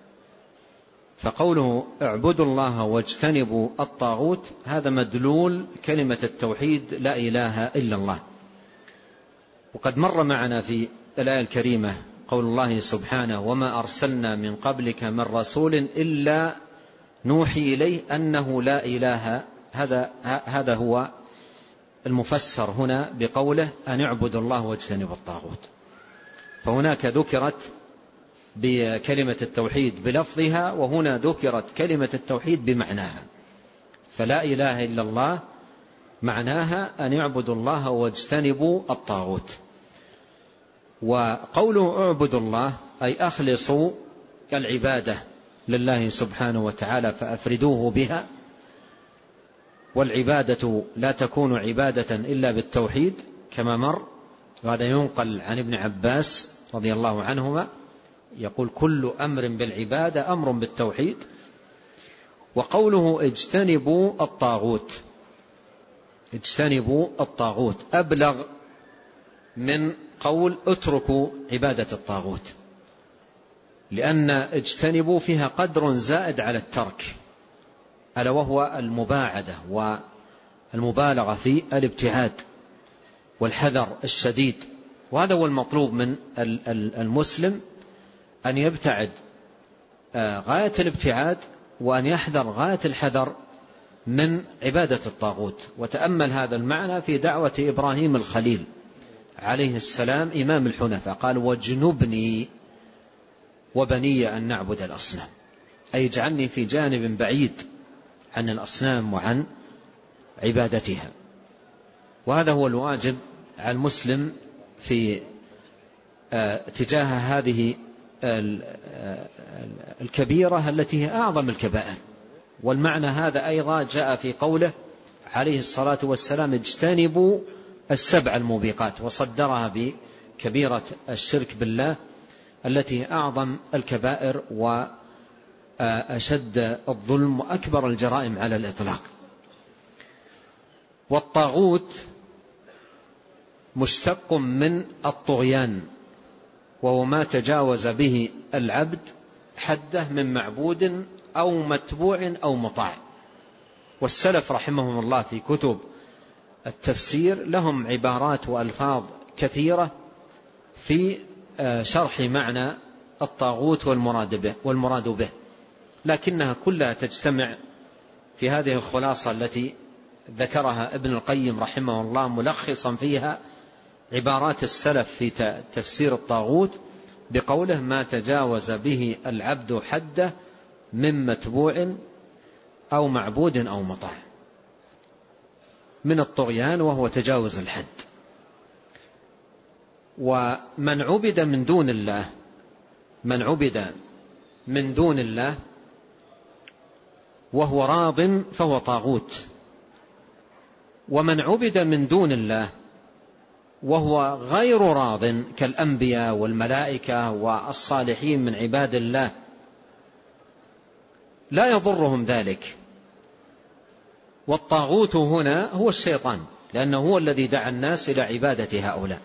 فقوله اعبدوا الله واجتنبوا الطاغوت هذا مدلول كلمة التوحيد لا إله إلا الله. وقد مر معنا في الآية الكريمة قول الله سبحانه: وما أرسلنا من قبلك من رسول إلا نوحي إليه أنه لا إله. هذا هذا هو المفسر هنا بقوله أن اعبدوا الله واجتنبوا الطاغوت. فهناك ذكرت بكلمة التوحيد بلفظها، وهنا ذكرت كلمة التوحيد بمعناها. فلا إله إلا الله معناها أن يعبدوا الله واجتنبوا الطاغوت. وقوله اعبدوا الله أي أخلصوا العبادة لله سبحانه وتعالى فأفردوه بها. والعبادة لا تكون عبادة إلا بالتوحيد كما مر، وهذا ينقل عن ابن عباس رضي الله عنهما يقول: كل أمر بالعبادة أمر بالتوحيد. وقوله اجتنبوا الطاغوت، اجتنبوا الطاغوت أبلغ من قول اتركوا عبادة الطاغوت، لأن اجتنبوا فيها قدر زائد على الترك، ألا وهو المباعدة والمبالغة في الابتعاد والحذر الشديد. وهذا هو المطلوب من المسلم، أن يبتعد غاية الابتعاد وأن يحذر غاية الحذر من عبادة الطاغوت. وتأمل هذا المعنى في دعوة إبراهيم الخليل عليه السلام إمام الحنفاء، قال: واجنبني وبني أن نعبد الأصنام، أي اجعلني في جانب بعيد عن الأصنام وعن عبادتها. وهذا هو الواجب على المسلم في تجاه هذه الكبيرة التي هي أعظم الكبائر. والمعنى هذا أيضا جاء في قوله عليه الصلاة والسلام: اجتنبوا السبع الموبقات، وصدرها كبيرة الشرك بالله التي أعظم الكبائر وأشد الظلم وأكبر الجرائم على الإطلاق. والطاغوت مشتق من الطغيان، وهو ما تجاوز به العبد حده من معبود أو متبوع أو مطاع. والسلف رحمهم الله في كتب التفسير لهم عبارات وألفاظ كثيرة في شرح معنى الطاغوت والمراد به, والمراد به لكنها كلها تجتمع في هذه الخلاصة التي ذكرها ابن القيم رحمه الله، ملخصا فيها عبارات السلف في تفسير الطاغوت بقوله: ما تجاوز به العبد حده من متبوع أو معبود أو مطاع، من الطغيان وهو تجاوز الحد. ومن عبد من دون الله من عبد من دون الله وهو راض فهو طاغوت، ومن عبد من دون الله وهو غير راض كالأنبياء والملائكة والصالحين من عباد الله لا يضرهم ذلك. والطاغوت هنا هو الشيطان، لأنه هو الذي دعا الناس إلى عبادة هؤلاء،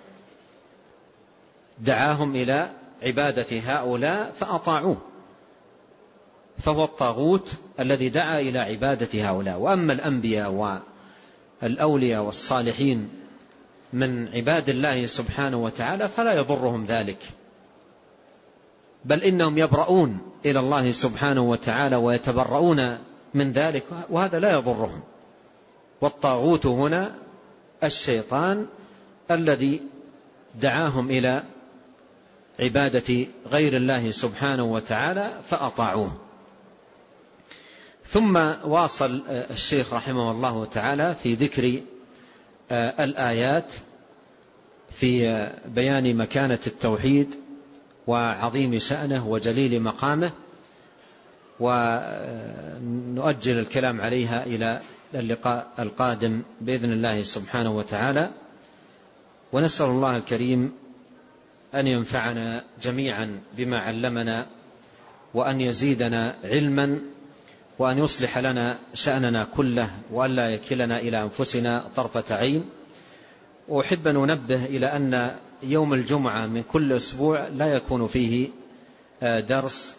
دعاهم إلى عبادة هؤلاء فأطاعوه، فهو الطاغوت الذي دعا إلى عبادة هؤلاء. وأما الأنبياء والأولياء والصالحين من عباد الله سبحانه وتعالى فلا يضرهم ذلك، بل إنهم يبرؤون إلى الله سبحانه وتعالى ويتبرؤون من ذلك، وهذا لا يضرهم. والطاغوت هنا الشيطان الذي دعاهم إلى عبادة غير الله سبحانه وتعالى فأطاعوه. ثم واصل الشيخ رحمه الله تعالى في ذكر الآيات في بيان مكانة التوحيد وعظيم شأنه وجليل مقامه، ونؤجل الكلام عليها إلى اللقاء القادم بإذن الله سبحانه وتعالى. ونسأل الله الكريم أن ينفعنا جميعا بما علمنا، وأن يزيدنا علما، وأن يصلح لنا شأننا كله، وأن لا يكلنا إلى أنفسنا طرفة عين. وأحب أن ننبه إلى أن يوم الجمعة من كل أسبوع لا يكون فيه درس،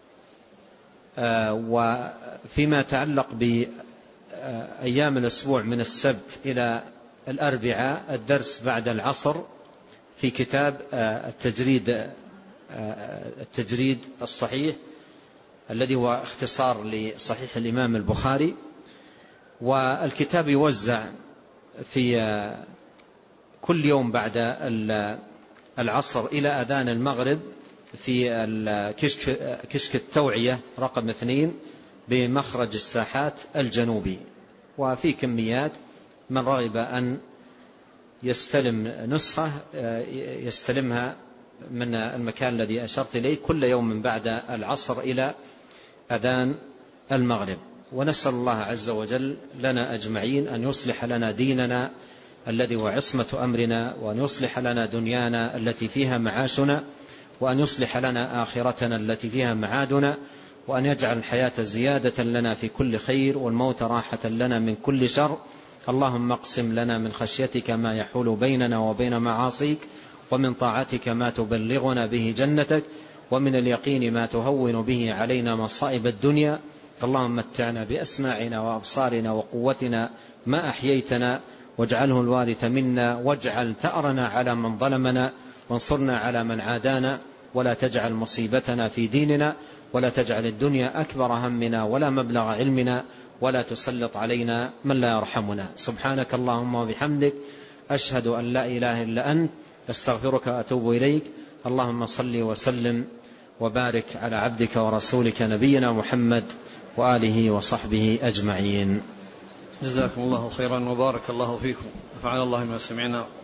وفيما يتعلق بأيام الأسبوع من السبت إلى الأربعاء الدرس بعد العصر في كتاب التجريد التجريد الصحيح الذي هو اختصار لصحيح الإمام البخاري. والكتاب يوزع في كل يوم بعد العصر إلى أذان المغرب في كشك التوعية رقم اثنين بمخرج الساحات الجنوبي، وفي كميات. من رغب أن يستلم نسخة يستلمها من المكان الذي أشرت إليه كل يوم بعد العصر إلى أذان المغرب. ونسأل الله عز وجل لنا أجمعين أن يصلح لنا ديننا الذي هو عصمة أمرنا، وأن يصلح لنا دنيانا التي فيها معاشنا، وأن يصلح لنا آخرتنا التي فيها معادنا، وأن يجعل الحياة زيادة لنا في كل خير، والموت راحة لنا من كل شر. اللهم اقسم لنا من خشيتك ما يحول بيننا وبين معاصيك، ومن طاعتك ما تبلغنا به جنتك، ومن اليقين ما تهون به علينا مصائب الدنيا. اللهم متعنا بأسماعنا وأبصارنا وقوتنا ما أحييتنا، واجعله الوارث منا، واجعل ثأرنا على من ظلمنا، وانصرنا على من عادانا، ولا تجعل مصيبتنا في ديننا، ولا تجعل الدنيا أكبر همنا ولا مبلغ علمنا، ولا تسلط علينا من لا يرحمنا. سبحانك اللهم وبحمدك، أشهد أن لا إله إلا أنت، أستغفرك وأتوب إليك. اللهم صل وسلم وبارك على عبدك ورسولك نبينا محمد وآله وصحبه أجمعين. جزاكم الله خيرا وبارك الله فيكم، نفعنا الله ما سمعنا.